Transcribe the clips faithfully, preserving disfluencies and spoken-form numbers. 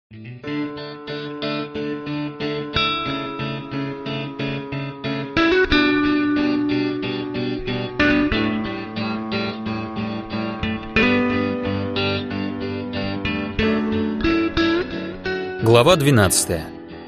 Глава двенадцатая.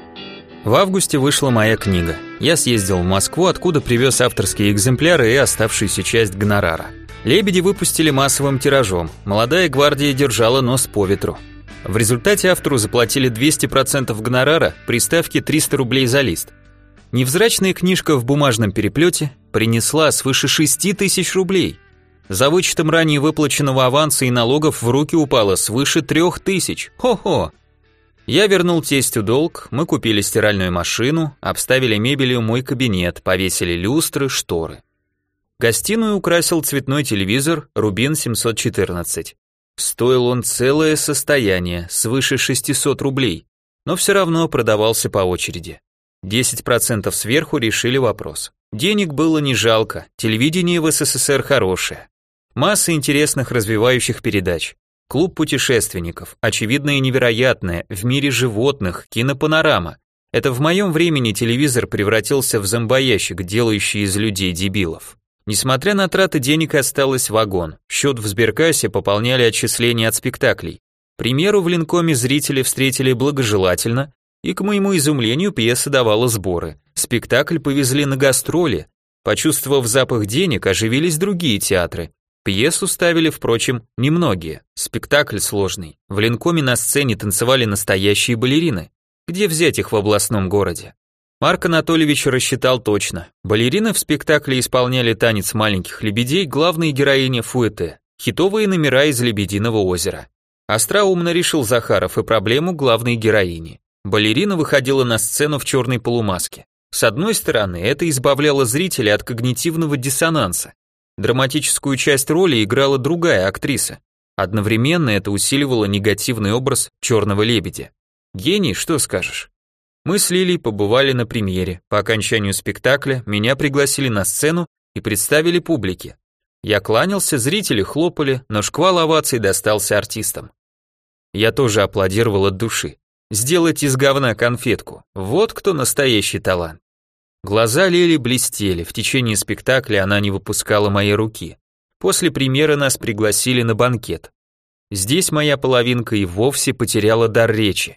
В августе вышла моя книга. Я съездил в Москву, откуда привез авторские экземпляры и оставшуюся часть гонорара. «Лебеди» выпустили массовым тиражом. Молодая гвардия держала нос по ветру. В результате автору заплатили двести процентов гонорара при ставке триста рублей за лист. Невзрачная книжка в бумажном переплете принесла свыше шести тысяч рублей. За вычетом ранее выплаченного аванса и налогов в руки упало свыше трех тысяч. Хо-хо! Я вернул тестю долг, мы купили стиральную машину, обставили мебелью мой кабинет, повесили люстры, шторы. Гостиную украсил цветной телевизор Рубин семьсот четырнадцать. Стоил он целое состояние, свыше шестисот рублей, но все равно продавался по очереди. десять процентов сверху решили вопрос. Денег было не жалко, телевидение в СССР хорошее. Масса интересных развивающих передач. Клуб путешественников, очевидное и невероятное, в мире животных, кинопанорама. Это в моем времени телевизор превратился в зомбоящик, делающий из людей дебилов. Несмотря на траты денег, осталось вагон. Счет в сберкассе пополняли отчисления от спектаклей. К примеру, в Ленкоме зрители встретили благожелательно, и, к моему изумлению, пьеса давала сборы. Спектакль повезли на гастроли. Почувствовав запах денег, оживились другие театры. Пьесу ставили, впрочем, немногие. Спектакль сложный. В Ленкоме на сцене танцевали настоящие балерины. Где взять их в областном городе? Марк Анатольевич рассчитал точно. Балерины в спектакле исполняли танец маленьких лебедей, главной героине Фуэте, хитовые номера из «Лебединого озера». Остроумно решил Захаров и проблему главной героини. Балерина выходила на сцену в черной полумаске. С одной стороны, это избавляло зрителя от когнитивного диссонанса. Драматическую часть роли играла другая актриса. Одновременно это усиливало негативный образ черного лебедя. Гений, что скажешь? Мы с Лилей побывали на премьере. По окончанию спектакля меня пригласили на сцену и представили публике. Я кланялся, зрители хлопали, но шквал оваций достался артистам. Я тоже аплодировал от души. Сделать из говна конфетку. Вот кто настоящий талант. Глаза Лили блестели, в течение спектакля она не выпускала моей руки. После премьеры нас пригласили на банкет. Здесь моя половинка и вовсе потеряла дар речи.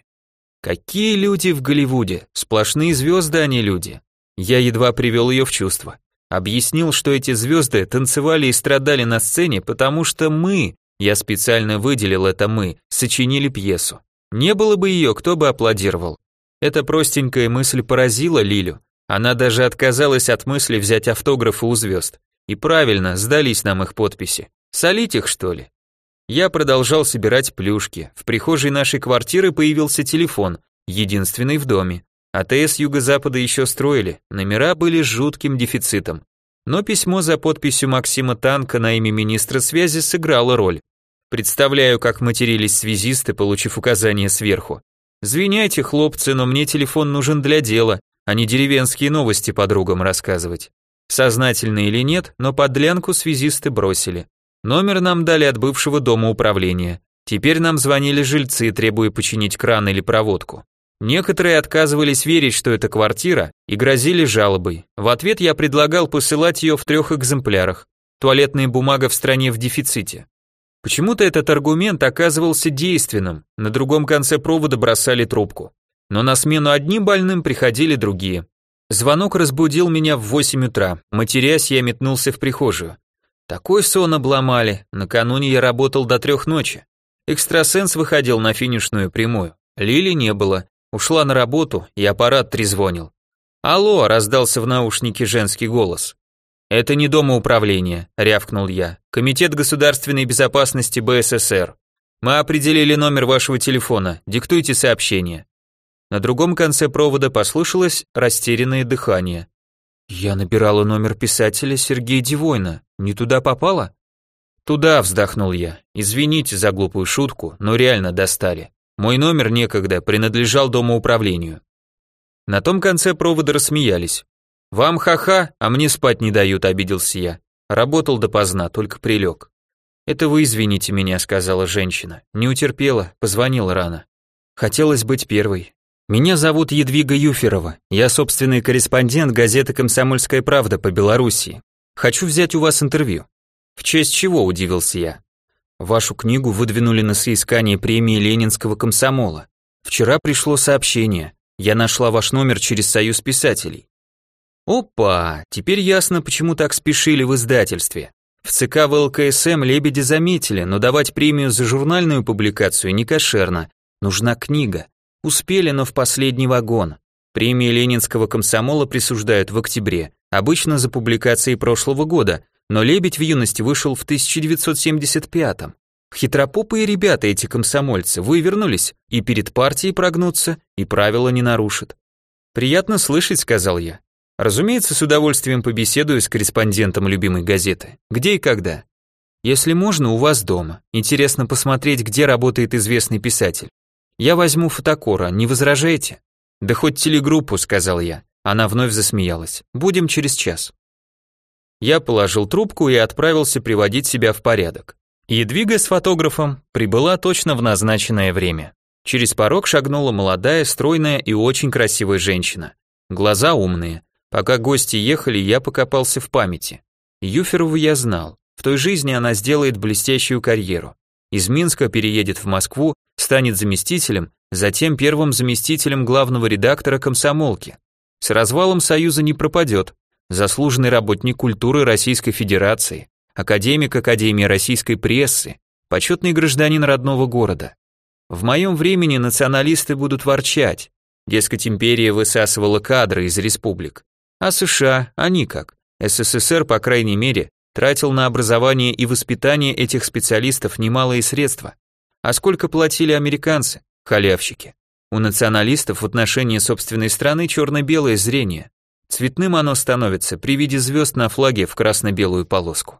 Какие люди в Голливуде, сплошные звезды, а не люди. Я едва привел ее в чувство. Объяснил, что эти звезды танцевали и страдали на сцене, потому что мы, я специально выделил это мы, сочинили пьесу. Не было бы ее, кто бы аплодировал. Эта простенькая мысль поразила Лилю. Она даже отказалась от мысли взять автографы у звезд. И правильно, сдались нам их подписи. Солить их, что ли? Я продолжал собирать плюшки. В прихожей нашей квартиры появился телефон, единственный в доме. АТС Юго-Запада еще строили, номера были с жутким дефицитом. Но письмо за подписью Максима Танка на имя министра связи сыграло роль. Представляю, как матерились связисты, получив указание сверху. «Звиняйте, хлопцы, но мне телефон нужен для дела, а не деревенские новости подругам рассказывать». Сознательно или нет, но подлянку связисты бросили. Номер нам дали от бывшего дома управления. Теперь нам звонили жильцы, требуя починить кран или проводку. Некоторые отказывались верить, что это квартира, и грозили жалобой. В ответ я предлагал посылать ее в трех экземплярах. Туалетная бумага в стране в дефиците. Почему-то этот аргумент оказывался действенным. На другом конце провода бросали трубку. Но на смену одним больным приходили другие. Звонок разбудил меня в восемь утра. Матерясь, я метнулся в прихожую. Такой сон обломали. Накануне я работал до трех ночи. Экстрасенс выходил на финишную прямую. Лили не было. Ушла на работу, и аппарат трезвонил. «Алло», — раздался в наушнике женский голос. «Это не дома управления», — рявкнул я. «Комитет государственной безопасности БССР. Мы определили номер вашего телефона. Диктуйте сообщение». На другом конце провода послышалось растерянное дыхание. «Я набирала номер писателя Сергея Девойна. Не туда попала?» «Туда», — вздохнул я. «Извините за глупую шутку, но реально достали. Мой номер некогда принадлежал домоуправлению». На том конце провода рассмеялись. «Вам ха-ха, а мне спать не дают», — обиделся я. Работал допоздна, только прилег. «Это вы извините меня», — сказала женщина. Не утерпела, позвонила рано. Хотелось быть первой. Меня зовут Едвига Юферова. Я собственный корреспондент газеты «Комсомольская правда» по Белоруссии. Хочу взять у вас интервью. В честь чего, удивился я. Вашу книгу выдвинули на соискание премии Ленинского комсомола. Вчера пришло сообщение. Я нашла ваш номер через Союз писателей. Опа, теперь ясно, почему так спешили в издательстве. В ЦК вэ эл ка эс эм Лебеди заметили, но давать премию за журнальную публикацию не кошерно. Нужна книга. Успели, но в последний вагон. Премии Ленинского комсомола присуждают в октябре, обычно за публикации прошлого года, но «Лебедь» в юности вышел в тысяча девятьсот семьдесят пятом. Хитропопые ребята эти комсомольцы вывернулись, и перед партией прогнутся, и правила не нарушат. «Приятно слышать», — сказал я. «Разумеется, с удовольствием побеседую с корреспондентом любимой газеты. Где и когда? Если можно, у вас дома. Интересно посмотреть, где работает известный писатель. Я возьму фотокора, не возражаете?» «Да хоть телегруппу», — сказал я. Она вновь засмеялась. «Будем через час». Я положил трубку и отправился приводить себя в порядок. Едвига с фотографом прибыла точно в назначенное время. Через порог шагнула молодая, стройная и очень красивая женщина. Глаза умные. Пока гости ехали, я покопался в памяти. Юферову я знал. В той жизни она сделает блестящую карьеру. Из Минска переедет в Москву, станет заместителем, затем первым заместителем главного редактора «Комсомолки». С развалом Союза не пропадет. Заслуженный работник культуры Российской Федерации, академик Академии российской прессы, почетный гражданин родного города. В моем времени националисты будут ворчать. Дескать, империя высасывала кадры из республик. А США, они как? эс эс эс эр, по крайней мере, тратил на образование и воспитание этих специалистов немалые средства. А сколько платили американцы, халявщики? У националистов в отношении собственной страны черно-белое зрение. Цветным оно становится при виде звезд на флаге в красно-белую полоску.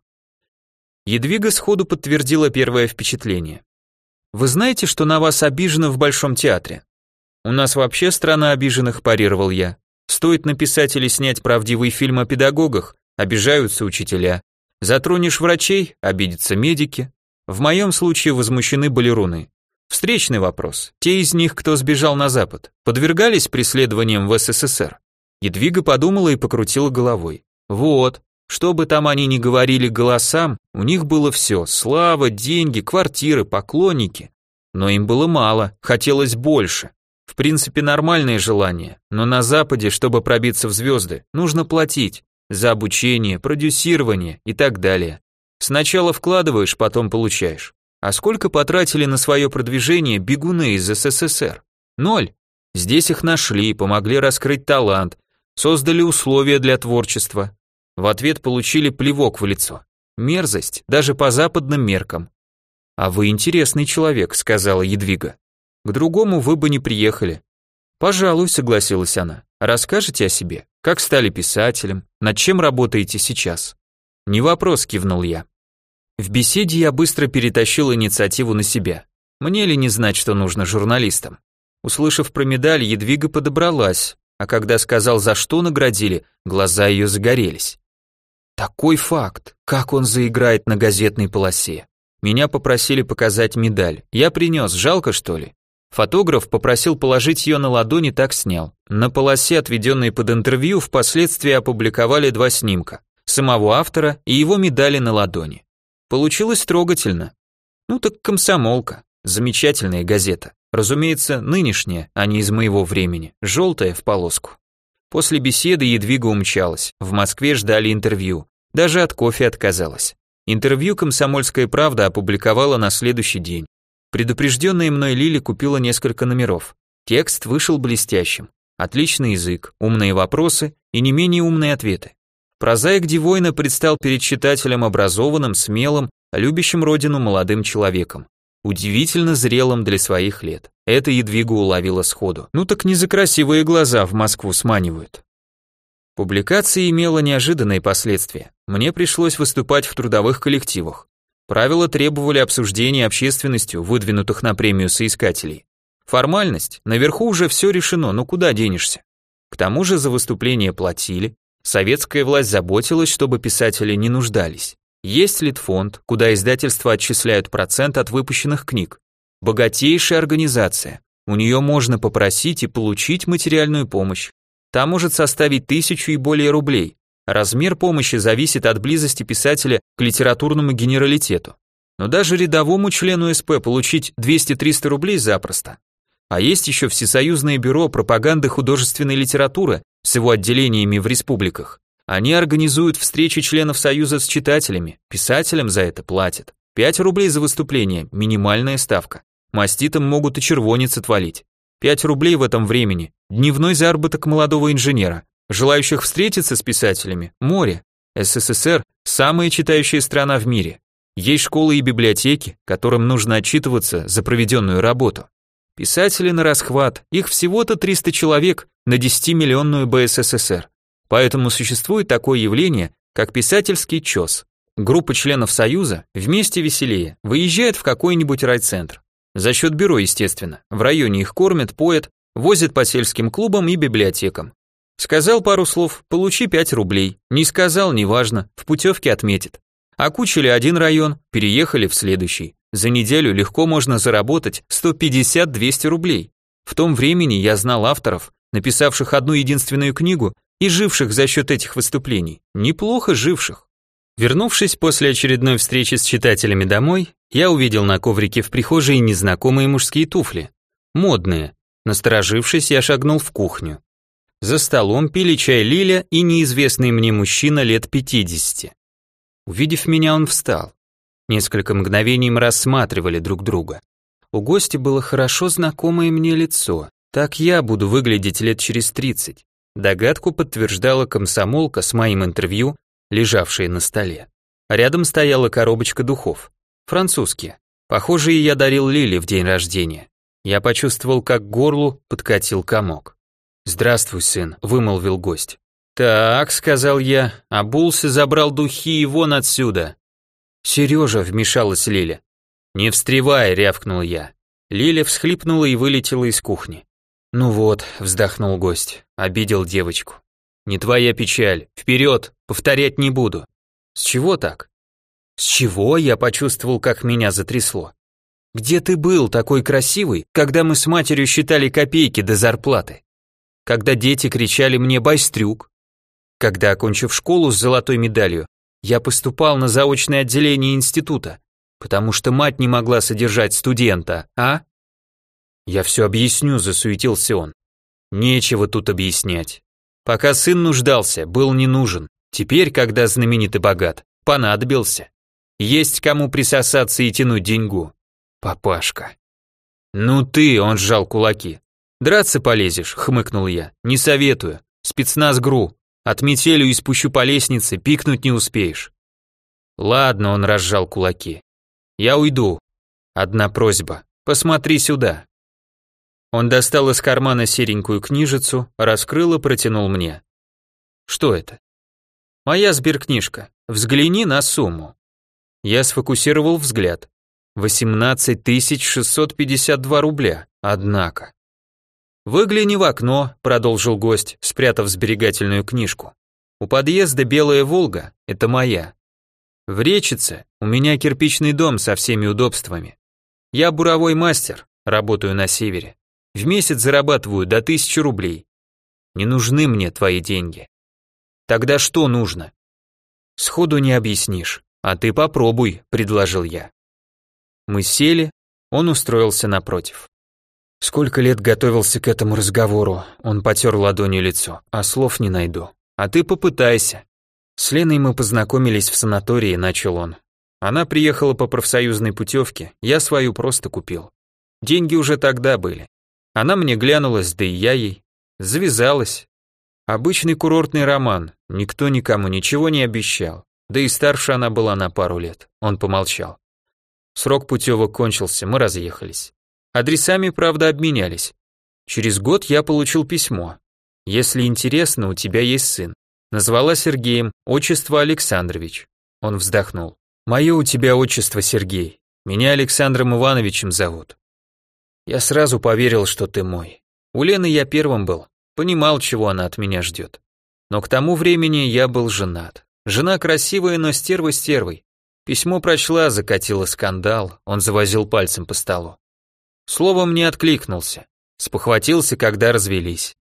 Едвига сходу подтвердила первое впечатление. «Вы знаете, что на вас обижено в Большом театре?» «У нас вообще страна обиженных», парировал я. «Стоит на писателей снять правдивый фильм о педагогах, обижаются учителя. Затронешь врачей, обидятся медики. В моем случае возмущены балеруны. Встречный вопрос. Те из них, кто сбежал на Запад, подвергались преследованиям в эс эс эс эр?» Едвига подумала и покрутила головой. «Вот, что бы там они ни говорили голосам, у них было все: слава, деньги, квартиры, поклонники. Но им было мало, хотелось больше. В принципе, нормальное желание, но на Западе, чтобы пробиться в звезды, нужно платить за обучение, продюсирование и так далее. Сначала вкладываешь, потом получаешь. А сколько потратили на свое продвижение бегуны из эс эс эс эр? Ноль. Здесь их нашли, помогли раскрыть талант, создали условия для творчества. В ответ получили плевок в лицо. Мерзость, даже по западным меркам. «А вы интересный человек», — сказала Едвига. «К другому вы бы не приехали». «Пожалуй», — согласилась она. «Расскажете о себе? Как стали писателем? Над чем работаете сейчас?» «Не вопрос», — кивнул я. В беседе я быстро перетащил инициативу на себя. Мне ли не знать, что нужно журналистам? Услышав про медаль, Едвига подобралась, а когда сказал, за что наградили, глаза ее загорелись. Такой факт, как он заиграет на газетной полосе. Меня попросили показать медаль, я принес, жалко что ли? Фотограф попросил положить ее на ладони, так снял. На полосе, отведенной под интервью, впоследствии опубликовали два снимка, самого автора и его медали на ладони. Получилось трогательно. Ну так «Комсомолка», замечательная газета. Разумеется, нынешняя, а не из моего времени, желтая в полоску. После беседы Едвига умчалась, в Москве ждали интервью, даже от кофе отказалась. Интервью «Комсомольская правда» опубликовала на следующий день. Предупрежденная мной Лили купила несколько номеров. Текст вышел блестящим. Отличный язык, умные вопросы и не менее умные ответы. Прозаик Дивойна предстал перед читателем образованным, смелым, любящим родину молодым человеком. Удивительно зрелым для своих лет. Это Едвигу уловила сходу. Ну так не за красивые глаза в Москву сманивают. Публикация имела неожиданные последствия. Мне пришлось выступать в трудовых коллективах. Правила требовали обсуждения общественностью, выдвинутых на премию соискателей. Формальность, наверху уже все решено, но куда денешься? К тому же за выступление платили. Советская власть заботилась, чтобы писатели не нуждались. Есть Литфонд, куда издательства отчисляют процент от выпущенных книг. Богатейшая организация. У нее можно попросить и получить материальную помощь. Та может составить тысячу и более рублей. Размер помощи зависит от близости писателя к литературному генералитету. Но даже рядовому члену эс пэ получить двести-триста рублей запросто. А есть еще Всесоюзное бюро пропаганды художественной литературы с его отделениями в республиках. Они организуют встречи членов Союза с читателями, писателям за это платят. пять рублей за выступление – минимальная ставка. Маститам могут и червонец отвалить. пять рублей в этом времени – дневной заработок молодого инженера. Желающих встретиться с писателями – море. эс эс эс эр – самая читающая страна в мире. Есть школы и библиотеки, которым нужно отчитываться за проведенную работу. Писатели на расхват, их всего-то триста человек на десятимиллионную бэ эс эс эс эр. Поэтому существует такое явление, как писательский чёс. Группа членов Союза вместе веселее выезжает в какой-нибудь райцентр. За счет бюро, естественно. В районе их кормят, поят, возят по сельским клубам и библиотекам. Сказал пару слов, получи пять рублей. Не сказал, неважно, в путевке отметит. Окучили один район, переехали в следующий. За неделю легко можно заработать сто пятьдесят - двести рублей. В том времени я знал авторов, написавших одну единственную книгу и живших за счет этих выступлений. Неплохо живших. Вернувшись после очередной встречи с читателями домой, я увидел на коврике в прихожей незнакомые мужские туфли. Модные. Насторожившись, я шагнул в кухню. За столом пили чай Лиля и неизвестный мне мужчина лет пятидесяти. Увидев меня, он встал. Несколько мгновений мы рассматривали друг друга. У гостя было хорошо знакомое мне лицо. Так я буду выглядеть лет через тридцать. Догадку подтверждала комсомолка с моим интервью, лежавшая на столе. Рядом стояла коробочка духов. Французские. Похожие я дарил Лиле в день рождения. Я почувствовал, как к горлу подкатил комок. «Здравствуй, сын», — вымолвил гость. «Так», — сказал я, — обулся, забрал духи и вон отсюда. «Сережа», — вмешалась Лиля. «Не встревай», — рявкнул я. Лиля всхлипнула и вылетела из кухни. «Ну вот», — вздохнул гость, — обидел девочку. «Не твоя печаль, вперед, повторять не буду». «С чего так?» «С чего?» — я почувствовал, как меня затрясло. «Где ты был, такой красивый, когда мы с матерью считали копейки до зарплаты? Когда дети кричали мне «байстрюк»? Когда, окончив школу с золотой медалью, я поступал на заочное отделение института, потому что мать не могла содержать студента, а?» «Я все объясню», — засуетился он. «Нечего тут объяснять. Пока сын нуждался, был не нужен. Теперь, когда знаменит и богат, понадобился. Есть кому присосаться и тянуть деньгу. Папашка». «Ну ты», — он сжал кулаки. «Драться полезешь», — хмыкнул я. «Не советую. Спецназ ГРУ. Отметелю и спущу по лестнице, пикнуть не успеешь». «Ладно», — он разжал кулаки. «Я уйду. Одна просьба. Посмотри сюда». Он достал из кармана серенькую книжицу, раскрыл и протянул мне. «Что это?» «Моя сберкнижка. Взгляни на сумму». Я сфокусировал взгляд. восемнадцать тысяч шестьсот пятьдесят два рубля, однако. «Выгляни в окно», — продолжил гость, спрятав сберегательную книжку. «У подъезда белая «Волга» — это моя. В Речице у меня кирпичный дом со всеми удобствами. Я буровой мастер, работаю на севере. В месяц зарабатываю до тысячи рублей. Не нужны мне твои деньги». «Тогда что нужно?» «Сходу не объяснишь, а ты попробуй», — предложил я. Мы сели, он устроился напротив. Сколько лет готовился к этому разговору, он потер ладонью лицо, а слов не найду. А ты попытайся. С Леной мы познакомились в санатории, начал он. Она приехала по профсоюзной путевке, я свою просто купил. Деньги уже тогда были. Она мне глянулась, да и я ей. Завязалась. Обычный курортный роман, никто никому ничего не обещал. Да и старше она была на пару лет. Он помолчал. Срок путевок кончился, мы разъехались. Адресами, правда, обменялись. Через год я получил письмо. Если интересно, у тебя есть сын. Назвала Сергеем, отчество Александрович. Он вздохнул. Мое у тебя отчество Сергей. Меня Александром Ивановичем зовут. Я сразу поверил, что ты мой. У Лены я первым был. Понимал, чего она от меня ждет. Но к тому времени я был женат. Жена красивая, но стерва стервой. Письмо прочла, закатила скандал. Он завозил пальцем по столу. Словом, не откликнулся. Спохватился, когда развелись.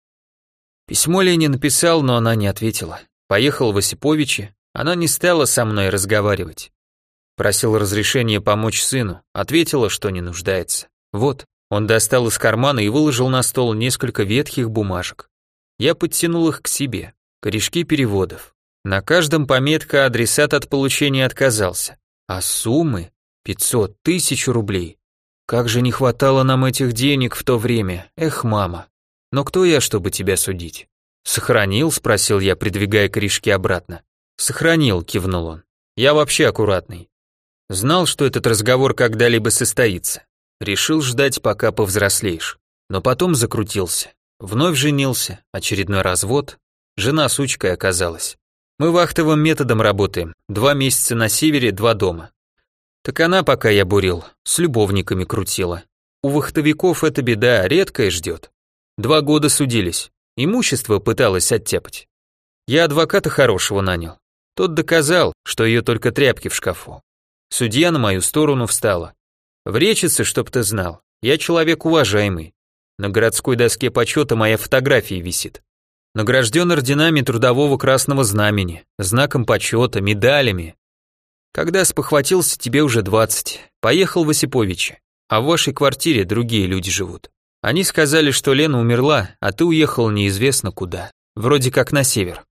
Письмо Лене написал, но она не ответила. Поехал в Осиповичи, она не стала со мной разговаривать. Просил разрешения помочь сыну, ответила, что не нуждается. Вот, он достал из кармана и выложил на стол несколько ветхих бумажек. Я подтянул их к себе, корешки переводов. На каждом пометка «Адресат от получения отказался». А суммы – пятьсот тысяч рублей. Как же не хватало нам этих денег в то время, эх, мама. Но кто я, чтобы тебя судить? Сохранил, спросил я, придвигая корешки обратно. Сохранил, кивнул он. Я вообще аккуратный. Знал, что этот разговор когда-либо состоится. Решил ждать, пока повзрослеешь. Но потом закрутился. Вновь женился, очередной развод. Жена сучкой оказалась. Мы вахтовым методом работаем. Два месяца на севере, два дома. Так она, пока я бурил, с любовниками крутила. У вахтовиков это беда, редкая ждет. Два года судились. Имущество пыталась оттяпать. Я адвоката хорошего нанял. Тот доказал, что ее только тряпки в шкафу. Судья на мою сторону встала. В Речице, чтоб ты знал, я человек уважаемый. На городской доске почета моя фотография висит. Награжден орденами Трудового Красного Знамени, знаком почета, медалями. Когда спохватился, тебе уже двадцать. Поехал в Осиповичи, а в вашей квартире другие люди живут. Они сказали, что Лена умерла, а ты уехал неизвестно куда. Вроде как на север.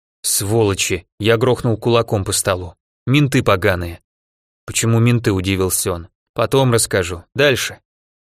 Сволочи, я грохнул кулаком по столу. Менты поганые. Почему менты, удивился он. Потом расскажу. Дальше.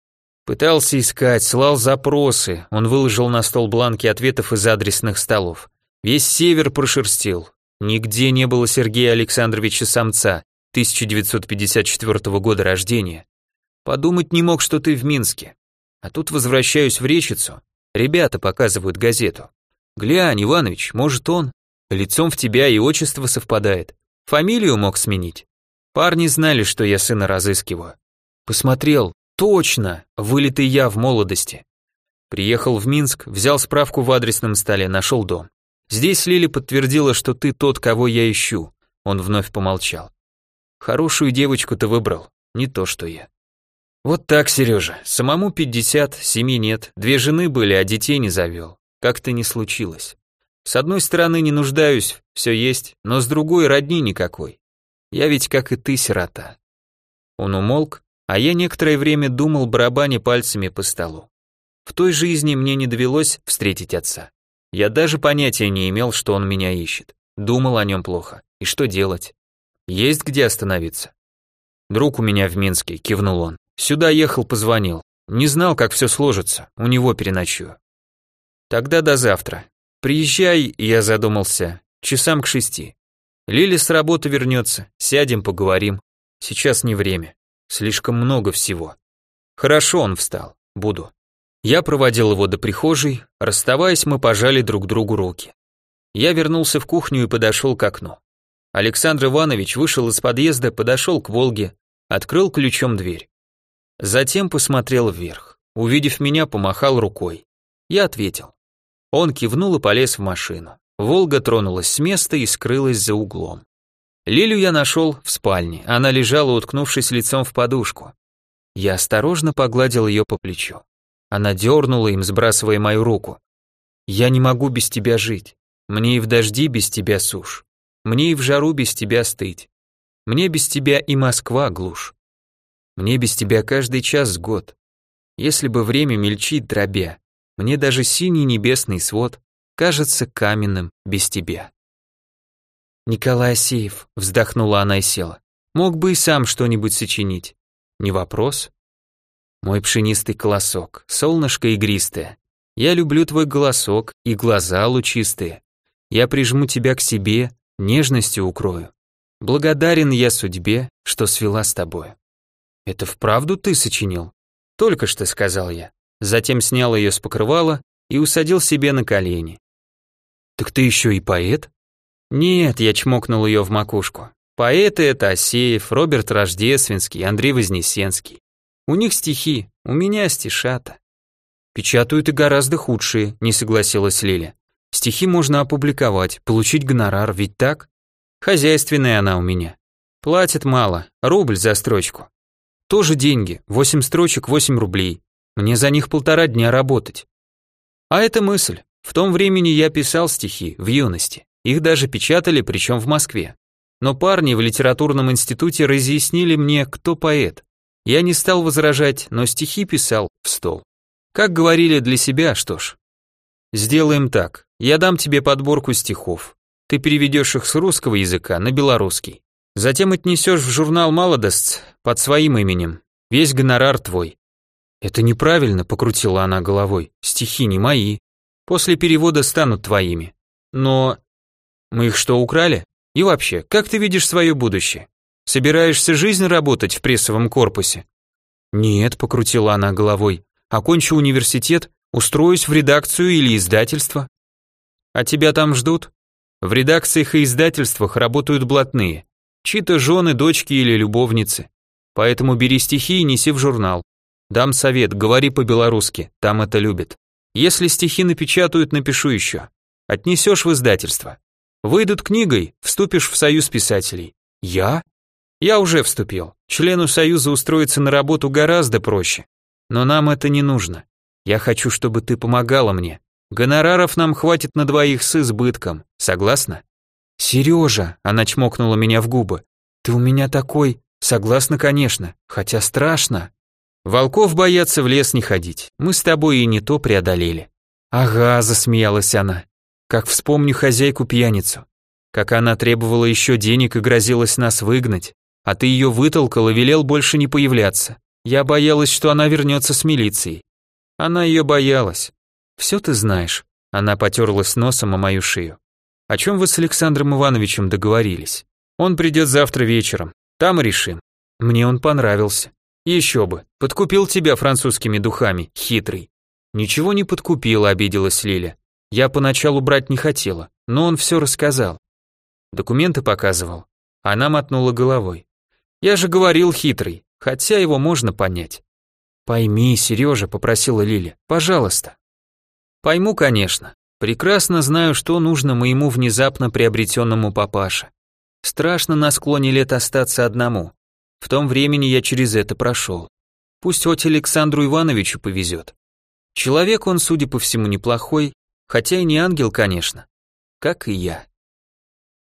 Пытался искать, слал запросы. Он выложил на стол бланки ответов из адресных столов. Весь север прошерстил. Нигде не было Сергея Александровича Самца, тысяча девятьсот пятьдесят четвёртого года рождения. Подумать не мог, что ты в Минске. А тут возвращаюсь в Речицу. Ребята показывают газету. Глянь, Иванович, может он? Лицом в тебя и отчество совпадает. Фамилию мог сменить. Парни знали, что я сына разыскиваю. Посмотрел, точно, вылитый я в молодости. Приехал в Минск, взял справку в адресном столе, нашел дом. Здесь Лили подтвердила, что ты тот, кого я ищу. Он вновь помолчал. Хорошую девочку ты выбрал, не то что я. Вот так, Сережа, самому пятьдесят, семи нет, две жены были, а детей не завел. Как-то не случилось. С одной стороны не нуждаюсь, все есть, но с другой родни никакой. Я ведь, как и ты, сирота. Он умолк, а я некоторое время думал, барабаня пальцами по столу. В той жизни мне не довелось встретить отца. Я даже понятия не имел, что он меня ищет. Думал о нем плохо. И что делать? Есть где остановиться? Друг у меня в Минске, кивнул он. Сюда ехал, позвонил. Не знал, как все сложится, у него переночую. Тогда до завтра. Приезжай, я задумался, часам к шести. Лили с работы вернется, сядем, поговорим. Сейчас не время, слишком много всего. Хорошо, он встал, буду. Я проводил его до прихожей, расставаясь, мы пожали друг другу руки. Я вернулся в кухню и подошел к окну. Александр Иванович вышел из подъезда, подошел к Волге, открыл ключом дверь. Затем посмотрел вверх. Увидев меня, помахал рукой. Я ответил. Он кивнул и полез в машину. Волга тронулась с места и скрылась за углом. Лилю я нашел в спальне. Она лежала, уткнувшись лицом в подушку. Я осторожно погладил ее по плечу. Она дернула им, сбрасывая мою руку. «Я не могу без тебя жить. Мне и в дожди без тебя сушь. Мне и в жару без тебя стыть. Мне без тебя и Москва глушь. Мне без тебя каждый час год. Если бы время мельчит дробя, мне даже синий небесный свод кажется каменным без тебя». «Николай Асеев», — вздохнула она и села. «Мог бы и сам что-нибудь сочинить». «Не вопрос». «Мой пшенистый колосок, солнышко игристое, я люблю твой голосок и глаза лучистые. Я прижму тебя к себе, нежностью укрою. Благодарен я судьбе, что свела с тобой». «Это вправду ты сочинил?» «Только что», — сказал я. Затем снял ее с покрывала и усадил себе на колени. «Так ты еще и поэт?» «Нет», — я чмокнул ее в макушку. «Поэты — это Асеев, Роберт Рождественский, Андрей Вознесенский. У них стихи, у меня стишата». «Печатают и гораздо худшие», — не согласилась Лиля. «Стихи можно опубликовать, получить гонорар, ведь так? Хозяйственная она у меня. Платят мало, рубль за строчку. Тоже деньги, восемь строчек, восемь рублей. Мне за них полтора дня работать. А это мысль. В том времени я писал стихи, в юности. Их даже печатали, причем в Москве. Но парни в литературном институте разъяснили мне, кто поэт. Я не стал возражать, но стихи писал в стол. Как говорили для себя, что ж. Сделаем так. Я дам тебе подборку стихов. Ты переведешь их с русского языка на белорусский. Затем отнесешь в журнал «Молодость» под своим именем. Весь гонорар твой. Это неправильно, покрутила она головой. Стихи не мои. После перевода станут твоими. Но мы их что, украли? И вообще, как ты видишь свое будущее? Собираешься жизнь работать в прессовом корпусе? Нет, покрутила она головой. Окончу университет, устроюсь в редакцию или издательство. А тебя там ждут? В редакциях и издательствах работают блатные. Чьи-то жены, дочки или любовницы. Поэтому бери стихи и неси в журнал. Дам совет, говори по-белорусски, там это любят. Если стихи напечатают, напишу еще. Отнесешь в издательство. Выйдут книгой, вступишь в союз писателей. Я? Я уже вступил. Члену союза устроиться на работу гораздо проще. Но нам это не нужно. Я хочу, чтобы ты помогала мне. Гонораров нам хватит на двоих с избытком. Согласна? Сережа, она чмокнула меня в губы. Ты у меня такой. Согласна, конечно, хотя страшно. Волков боятся в лес не ходить. Мы с тобой и не то преодолели. Ага, засмеялась она. Как вспомню хозяйку-пьяницу. Как она требовала еще денег и грозилась нас выгнать. А ты ее вытолкал и велел больше не появляться. Я боялась, что она вернется с милицией. Она ее боялась. Все ты знаешь. Она потерлась носом о мою шею. О чем вы с Александром Ивановичем договорились? Он придет завтра вечером. Там и решим. Мне он понравился. Еще бы. Подкупил тебя французскими духами, хитрый. Ничего не подкупила, обиделась Лиля. Я поначалу брать не хотела, но он все рассказал. Документы показывал. Она мотнула головой. Я же говорил хитрый, хотя его можно понять. Пойми, Сережа, попросила Лиля, пожалуйста. Пойму, конечно. Прекрасно знаю, что нужно моему внезапно приобретенному папаше. Страшно на склоне лет остаться одному. В том времени я через это прошел. Пусть хоть Александру Ивановичу повезет. Человек он, судя по всему, неплохой, хотя и не ангел, конечно. Как и я.